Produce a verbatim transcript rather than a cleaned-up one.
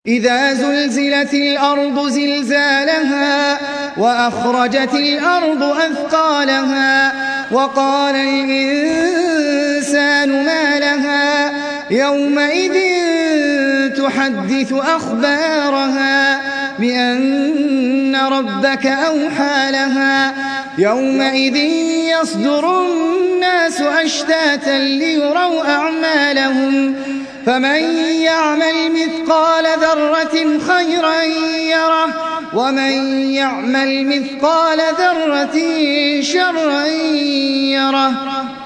إذا زلزلت الأرض زلزالها وأخرجت الأرض أثقالها وقال الإنسان ما لها يومئذ تحدث أخبارها بأن ربك أوحى لها يومئذ يصدر الناس أشتاتا ليروا أعمالهم فمن يعمل مثقال ذرة خيرا يره ومن يعمل مثقال ذرة شرا يره.